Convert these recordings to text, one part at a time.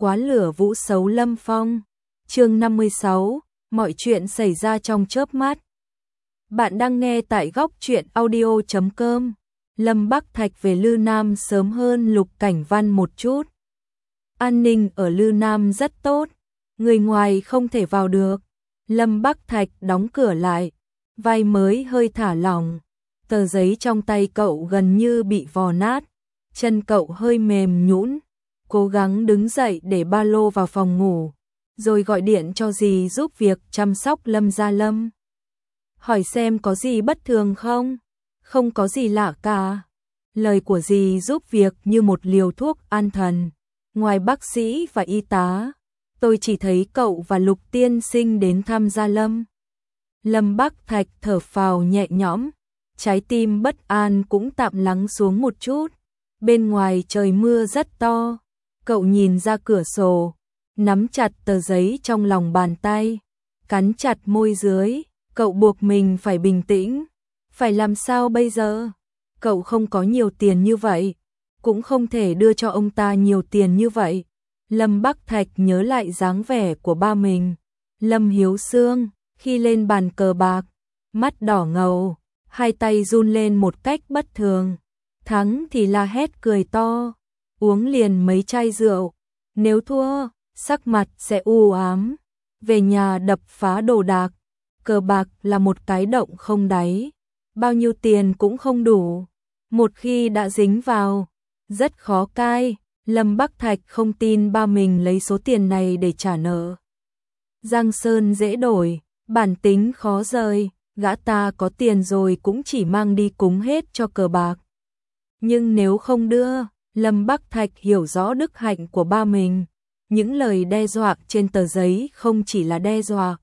quá lửa vũ xấu Lâm Phong. Chương 56, mọi chuyện xảy ra trong chớp mắt. Bạn đang nghe tại góc truyện audio.com. Lâm Bắc Thạch về Lư Nam sớm hơn Lục Cảnh Văn một chút. An ninh ở Lư Nam rất tốt, người ngoài không thể vào được. Lâm Bắc Thạch đóng cửa lại, vai mới hơi thả lỏng. Tờ giấy trong tay cậu gần như bị vò nát, chân cậu hơi mềm nhũn, cố gắng đứng dậy để ba lô vào phòng ngủ, rồi gọi điện cho dì giúp việc chăm sóc Lâm Gia Lâm. Hỏi xem có gì bất thường không? Không có gì lạ cả. Lời của dì giúp việc như một liều thuốc an thần. Ngoài bác sĩ và y tá, tôi chỉ thấy cậu và Lục tiên sinh đến thăm Gia Lâm. Lâm Bắc Thạch thở phào nhẹ nhõm, trái tim bất an cũng tạm lắng xuống một chút. Bên ngoài trời mưa rất to, cậu nhìn ra cửa sổ, nắm chặt tờ giấy trong lòng bàn tay, cắn chặt môi dưới, cậu buộc mình phải bình tĩnh. Phải làm sao bây giờ? Cậu không có nhiều tiền như vậy, cũng không thể đưa cho ông ta nhiều tiền như vậy. Lâm Bắc Thạch nhớ lại dáng vẻ của ba mình, Lâm Hiếu Sương, khi lên bàn cờ bạc, mắt đỏ ngầu, hai tay run lên một cách bất thường. Thắng thì la hét cười to, uống liền mấy chai rượu. Nếu thua, sắc mặt sẽ u ám, về nhà đập phá đồ đạc. Cờ bạc là một cái động không đáy, bao nhiêu tiền cũng không đủ. Một khi đã dính vào, rất khó cai. Lâm Bắc Thạch không tin ba mình lấy số tiền này để trả nợ. Giang sơn dễ đổi, bản tính khó rời, gã ta có tiền rồi cũng chỉ mang đi cúng hết cho cờ bạc. Nhưng nếu không đưa, Lâm Bắc Thạch hiểu rõ đức hạnh của ba mình. Những lời đe dọa trên tờ giấy không chỉ là đe dọa.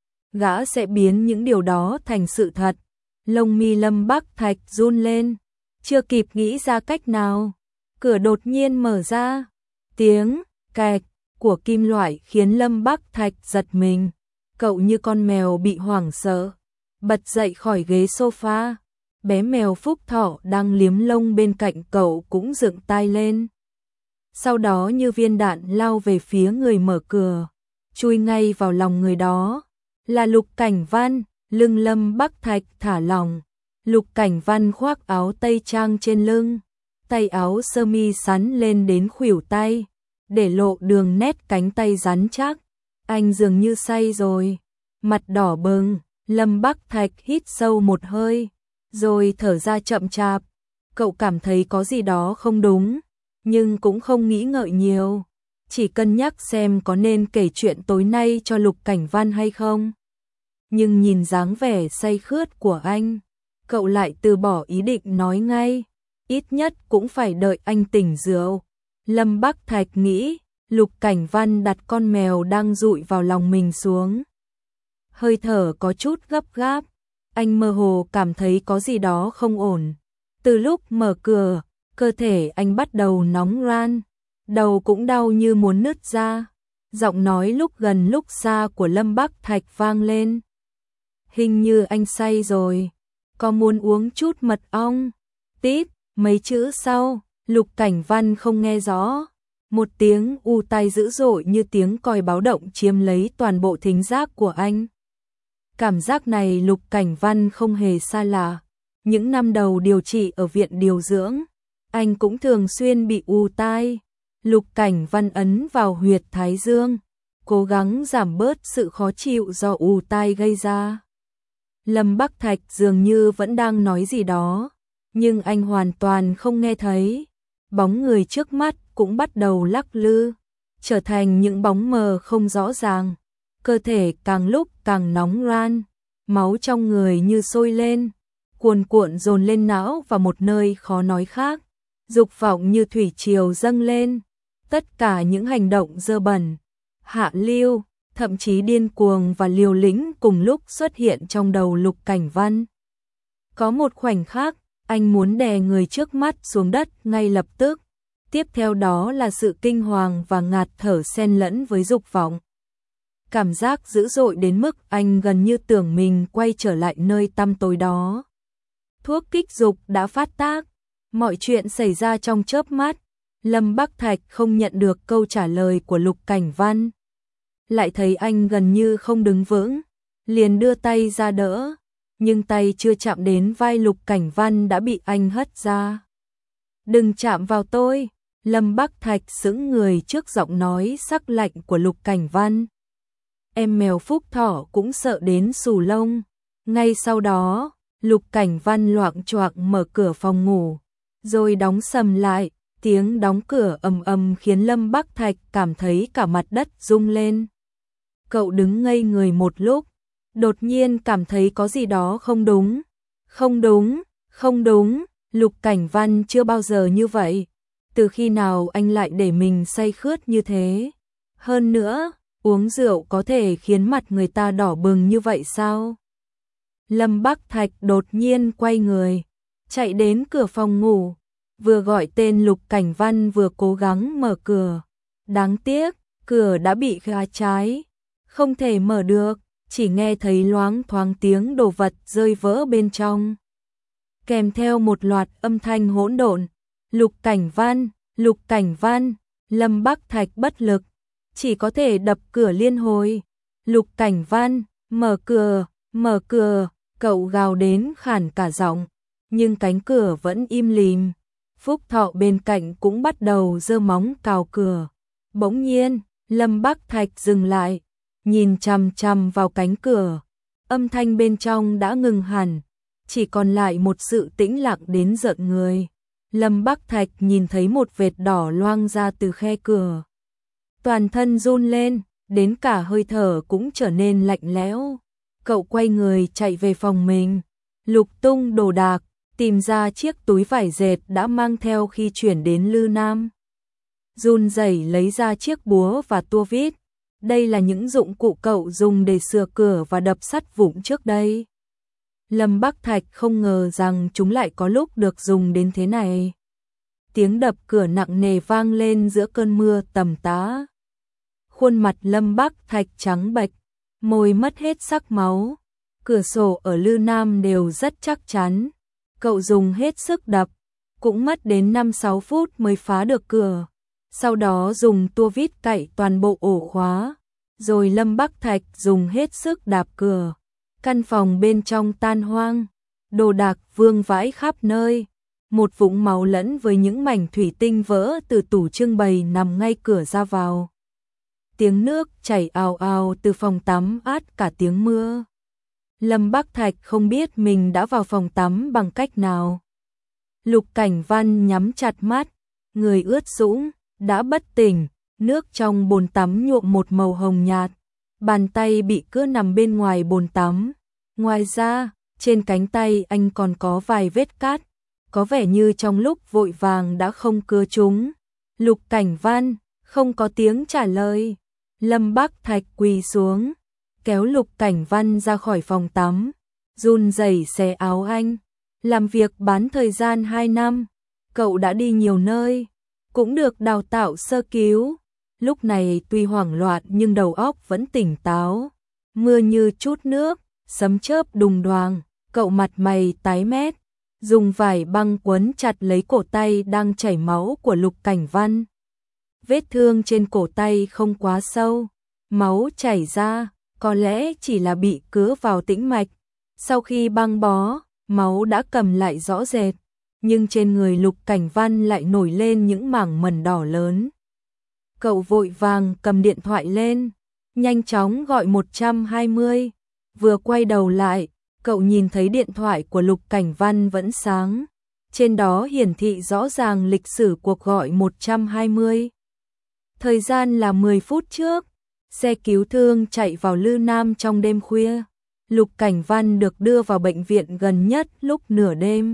Gã sẽ biến những điều đó thành sự thật. Lông mi Lâm Bắc Thạch run lên, chưa kịp nghĩ ra cách nào. Cửa đột nhiên mở ra, tiếng kẹt của kim loại khiến Lâm Bắc Thạch giật mình. Cậu như con mèo bị hoảng sợ, bật dậy khỏi ghế sofa. Bé mèo Phúc Thọ đang liếm lông bên cạnh cậu cũng dựng tai lên. Sau đó như viên đạn lao về phía người mở cửa, chui ngay vào lòng người đó. Là Lục Cảnh Văn. Lưng Lâm Bắc Thạch thả lỏng. Lục Cảnh Văn khoác áo tây trang trên lưng, tay áo sơ mi sắn lên đến khuỷu tay, để lộ đường nét cánh tay rắn chắc. Anh dường như say rồi, mặt đỏ bừng. Lâm Bắc Thạch hít sâu một hơi, rồi thở ra chậm chạp. Cậu cảm thấy có gì đó không đúng, nhưng cũng không nghĩ ngợi nhiều, chỉ cân nhắc xem có nên kể chuyện tối nay cho Lục Cảnh Văn hay không. Nhưng nhìn dáng vẻ say khướt của anh, cậu lại từ bỏ ý định nói ngay, ít nhất cũng phải đợi anh tỉnh rượu. Lâm Bắc Thạch nghĩ, Lục Cảnh Văn đặt con mèo đang dụi vào lòng mình xuống. Hơi thở có chút gấp gáp, anh mơ hồ cảm thấy có gì đó không ổn. Từ lúc mở cửa, cơ thể anh bắt đầu nóng ran, đầu cũng đau như muốn nứt ra. Giọng nói lúc gần lúc xa của Lâm Bắc Thạch vang lên. Hình như anh say rồi, có muốn uống chút mật ong? Tít, mấy chữ sau, Lục Cảnh Văn không nghe rõ. Một tiếng u tai dữ dội như tiếng còi báo động chiếm lấy toàn bộ thính giác của anh. Cảm giác này Lục Cảnh Văn không hề xa lạ. Những năm đầu điều trị ở viện điều dưỡng, anh cũng thường xuyên bị u tai. Lục Cảnh Văn ấn vào huyệt thái dương, cố gắng giảm bớt sự khó chịu do u tai gây ra. Lâm Bắc Thạch dường như vẫn đang nói gì đó, nhưng anh hoàn toàn không nghe thấy. Bóng người trước mắt cũng bắt đầu lắc lư, trở thành những bóng mờ không rõ ràng. Cơ thể càng lúc càng nóng ran, máu trong người như sôi lên, cuồn cuộn dồn lên não và một nơi khó nói khác. Dục vọng như thủy triều dâng lên. Tất cả những hành động dơ bẩn, hạ lưu, thậm chí điên cuồng và liều lĩnh cùng lúc xuất hiện trong đầu Lục Cảnh Văn. Có một khoảnh khắc, anh muốn đè người trước mắt xuống đất ngay lập tức. Tiếp theo đó là sự kinh hoàng và ngạt thở xen lẫn với dục vọng. Cảm giác dữ dội đến mức anh gần như tưởng mình quay trở lại nơi tăm tối đó. Thuốc kích dục đã phát tác, mọi chuyện xảy ra trong chớp mắt. Lâm Bắc Thạch không nhận được câu trả lời của Lục Cảnh Văn. Lại thấy anh gần như không đứng vững, liền đưa tay ra đỡ, nhưng tay chưa chạm đến vai Lục Cảnh Văn đã bị anh hất ra. Đừng chạm vào tôi, Lâm Bắc Thạch sững người trước giọng nói sắc lạnh của Lục Cảnh Văn. Em mèo Phúc Thọ cũng sợ đến xù lông. Ngay sau đó, Lục Cảnh Văn loạng choạng mở cửa phòng ngủ, rồi đóng sầm lại, tiếng đóng cửa ầm ầm khiến Lâm Bắc Thạch cảm thấy cả mặt đất rung lên. Cậu đứng ngây người một lúc, đột nhiên cảm thấy có gì đó không đúng. Không đúng, không đúng, Lục Cảnh Văn chưa bao giờ như vậy. Từ khi nào anh lại để mình say khướt như thế? Hơn nữa, uống rượu có thể khiến mặt người ta đỏ bừng như vậy sao? Lâm Bắc Thạch đột nhiên quay người, chạy đến cửa phòng ngủ, vừa gọi tên Lục Cảnh Văn vừa cố gắng mở cửa. Đáng tiếc, cửa đã bị khóa trái, không thể mở được, chỉ nghe thấy loáng thoáng tiếng đồ vật rơi vỡ bên trong. Kèm theo một loạt âm thanh hỗn độn. Lục Cảnh Văn, Lục Cảnh Văn, Lâm Bắc Thạch bất lực, chỉ có thể đập cửa liên hồi. Lục Cảnh Văn, mở cửa, cậu gào đến khản cả giọng, nhưng cánh cửa vẫn im lìm. Phúc Thọ bên cạnh cũng bắt đầu giơ móng cào cửa. Bỗng nhiên, Lâm Bắc Thạch dừng lại, nhìn chằm chằm vào cánh cửa. Âm thanh bên trong đã ngừng hẳn, chỉ còn lại một sự tĩnh lặng đến rợn người. Lâm Bắc Thạch nhìn thấy một vệt đỏ loang ra từ khe cửa. Toàn thân run lên, đến cả hơi thở cũng trở nên lạnh lẽo. Cậu quay người chạy về phòng mình, lục tung đồ đạc, tìm ra chiếc túi vải dệt đã mang theo khi chuyển đến Lư Nam. Run rẩy lấy ra chiếc búa và tua vít. Đây là những dụng cụ cậu dùng để sửa cửa và đập sắt vụn trước đây. Lâm Bắc Thạch không ngờ rằng chúng lại có lúc được dùng đến thế này. Tiếng đập cửa nặng nề vang lên giữa cơn mưa tầm tã. Khuôn mặt Lâm Bắc Thạch trắng bệch, môi mất hết sắc máu. Cửa sổ ở Lư Nam đều rất chắc chắn. Cậu dùng hết sức đập, cũng mất đến 5-6 phút mới phá được cửa. Sau đó dùng tua vít cạy toàn bộ ổ khóa. Rồi Lâm Bắc Thạch dùng hết sức đạp cửa. Căn phòng bên trong tan hoang, đồ đạc vương vãi khắp nơi. Một vũng máu lẫn với những mảnh thủy tinh vỡ từ tủ trưng bày nằm ngay cửa ra vào. Tiếng nước chảy ào ào từ phòng tắm át cả tiếng mưa. Lâm Bắc Thạch không biết mình đã vào phòng tắm bằng cách nào. Lục Cảnh Văn nhắm chặt mắt, người ướt sũng, đã bất tỉnh, nước trong bồn tắm nhuộm một màu hồng nhạt. Bàn tay bị cưa nằm bên ngoài bồn tắm. Ngoài ra, trên cánh tay anh còn có vài vết cát, có vẻ như trong lúc vội vàng đã không cưa chúng. Lục Cảnh Văn, không có tiếng trả lời. Lâm Bắc Thạch quỳ xuống, kéo Lục Cảnh Văn ra khỏi phòng tắm, run rẩy xé áo anh. Làm việc bán thời gian 2 năm, cậu đã đi nhiều nơi, cũng được đào tạo sơ cứu. Lúc này tuy hoảng loạn nhưng đầu óc vẫn tỉnh táo. Mưa như trút nước, sấm chớp đùng đoàng, cậu mặt mày tái mét, dùng vải băng quấn chặt lấy cổ tay đang chảy máu của Lục Cảnh Văn. Vết thương trên cổ tay không quá sâu, máu chảy ra, có lẽ chỉ là bị cứa vào tĩnh mạch. Sau khi băng bó, máu đã cầm lại rõ rệt, nhưng trên người Lục Cảnh Văn lại nổi lên những mảng mẩn đỏ lớn. Cậu vội vàng cầm điện thoại lên, nhanh chóng gọi 120. Vừa quay đầu lại, cậu nhìn thấy điện thoại của Lục Cảnh Văn vẫn sáng. Trên đó hiển thị rõ ràng lịch sử cuộc gọi 120. Thời gian là 10 phút trước, xe cứu thương chạy vào Lư Nam trong đêm khuya. Lục Cảnh Văn được đưa vào bệnh viện gần nhất lúc nửa đêm.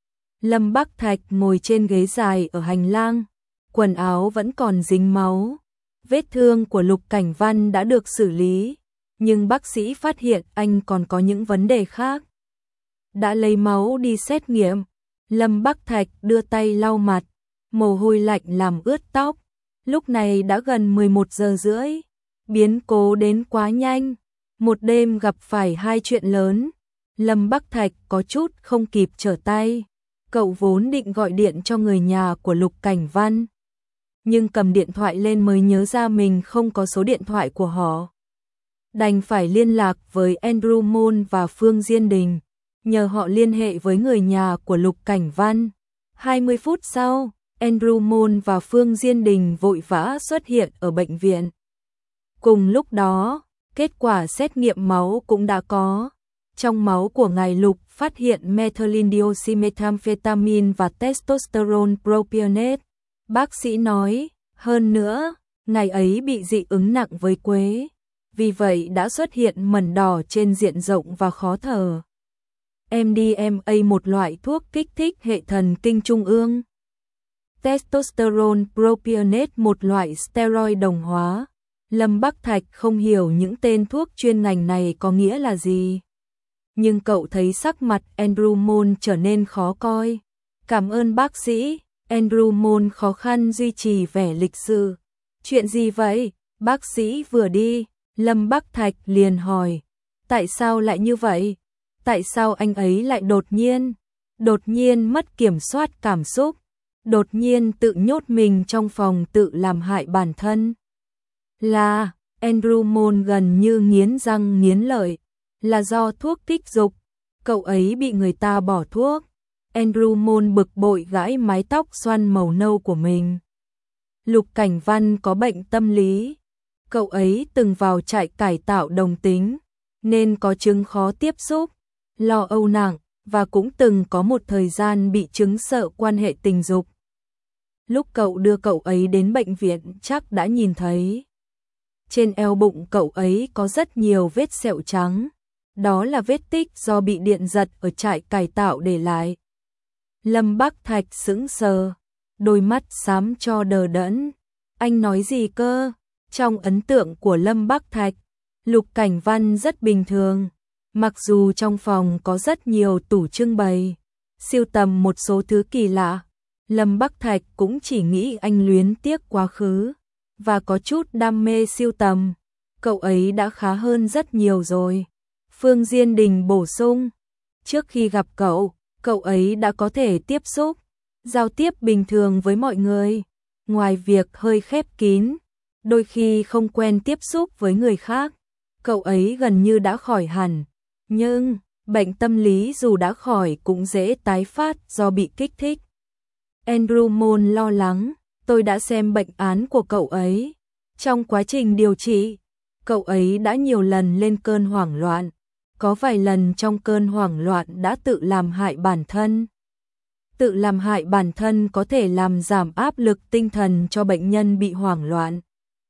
Lâm Bắc Thạch ngồi trên ghế dài ở hành lang, quần áo vẫn còn dính máu. Vết thương của Lục Cảnh Văn đã được xử lý, nhưng bác sĩ phát hiện anh còn có những vấn đề khác. Đã lấy máu đi xét nghiệm, Lâm Bắc Thạch đưa tay lau mặt, mồ hôi lạnh làm ướt tóc. Lúc này đã gần 11 giờ rưỡi, biến cố đến quá nhanh, một đêm gặp phải 2 chuyện lớn. Lâm Bắc Thạch có chút không kịp trở tay. Cậu vốn định gọi điện cho người nhà của Lục Cảnh Văn, nhưng cầm điện thoại lên mới nhớ ra mình không có số điện thoại của họ. Đành phải liên lạc với Andrew Môn và Phương Diên Đình, nhờ họ liên hệ với người nhà của Lục Cảnh Văn. 20 phút sau, Andrew Môn và Phương Diên Đình vội vã xuất hiện ở bệnh viện. Cùng lúc đó, kết quả xét nghiệm máu cũng đã có. Trong máu của ngài Lục phát hiện methylindioxymethamphetamine và testosterone propionate. Bác sĩ nói, hơn nữa, ngài ấy bị dị ứng nặng với quế, vì vậy đã xuất hiện mẩn đỏ trên diện rộng và khó thở. MDMA, một loại thuốc kích thích hệ thần kinh trung ương. Testosterone propionate, một loại steroid đồng hóa. Lâm Bắc Thạch không hiểu những tên thuốc chuyên ngành này có nghĩa là gì. Nhưng cậu thấy sắc mặt Andrew Môn trở nên khó coi. Cảm ơn bác sĩ. Andrew Môn khó khăn duy trì vẻ lịch sự. Chuyện gì vậy? Bác sĩ vừa đi, Lâm Bắc Thạch liền hỏi. Tại sao lại như vậy? Tại sao anh ấy lại đột nhiên mất kiểm soát cảm xúc, đột nhiên tự nhốt mình trong phòng tự làm hại bản thân? Là, Andrew Môn gần như nghiến răng nghiến lợi, là do thuốc kích dục, cậu ấy bị người ta bỏ thuốc. Andrew Môn bực bội gãi mái tóc xoăn màu nâu của mình. Lục Cảnh Văn có bệnh tâm lý, cậu ấy từng vào trại cải tạo đồng tính, nên có chứng khó tiếp xúc, lo âu nặng, và cũng từng có một thời gian bị chứng sợ quan hệ tình dục. Lúc cậu đưa cậu ấy đến bệnh viện chắc đã nhìn thấy. Trên eo bụng cậu ấy có rất nhiều vết sẹo trắng, đó là vết tích do bị điện giật ở trại cải tạo để lại. Lâm Bắc Thạch sững sờ, đôi mắt xám cho đờ đẫn. Anh nói gì cơ? Trong ấn tượng của Lâm Bắc Thạch, Lục Cảnh Văn rất bình thường. Mặc dù trong phòng có rất nhiều tủ trưng bày, sưu tầm một số thứ kỳ lạ, Lâm Bắc Thạch cũng chỉ nghĩ anh luyến tiếc quá khứ và có chút đam mê sưu tầm. Cậu ấy đã khá hơn rất nhiều rồi. Phương Diên Đình bổ sung, trước khi gặp cậu ấy đã có thể tiếp xúc, giao tiếp bình thường với mọi người, ngoài việc hơi khép kín, đôi khi không quen tiếp xúc với người khác. Cậu ấy gần như đã khỏi hẳn, nhưng bệnh tâm lý dù đã khỏi cũng dễ tái phát do bị kích thích. Andrew Môn lo lắng, tôi đã xem bệnh án của cậu ấy. Trong quá trình điều trị, cậu ấy đã nhiều lần lên cơn hoảng loạn, có vài lần trong cơn hoảng loạn đã tự làm hại bản thân. Tự làm hại bản thân có thể làm giảm áp lực tinh thần cho bệnh nhân bị hoảng loạn.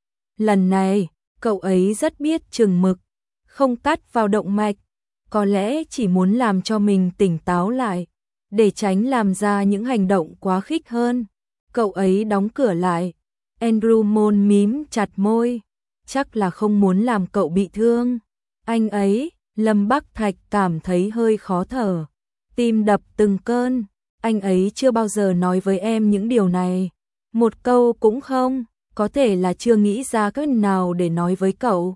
Lần này, cậu ấy rất biết chừng mực, không cắt vào động mạch, có lẽ chỉ muốn làm cho mình tỉnh táo lại, để tránh làm ra những hành động quá khích hơn. Cậu ấy đóng cửa lại. Andrew Môn mím chặt môi, chắc là không muốn làm cậu bị thương. Anh ấy, Lâm Bắc Thạch cảm thấy hơi khó thở, tim đập từng cơn. Anh ấy chưa bao giờ nói với em những điều này, một câu cũng không, có thể là chưa nghĩ ra cách nào để nói với cậu.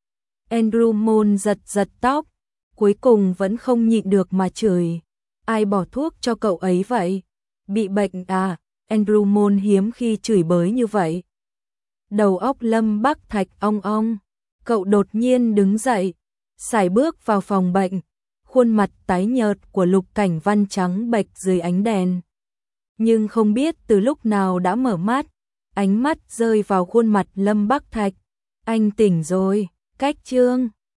Andrew Môn giật giật tóc, cuối cùng vẫn không nhịn được mà chửi. Ai bỏ thuốc cho cậu ấy vậy? Bị bệnh à? Andrew Môn hiếm khi chửi bới như vậy. Đầu óc Lâm Bắc Thạch ong ong, cậu đột nhiên đứng dậy, sải bước vào phòng bệnh, khuôn mặt tái nhợt của Lục Cảnh Văn trắng bệch dưới ánh đèn. Nhưng không biết từ lúc nào đã mở mắt, ánh mắt rơi vào khuôn mặt Lâm Bắc Thạch. Anh tỉnh rồi, cách chương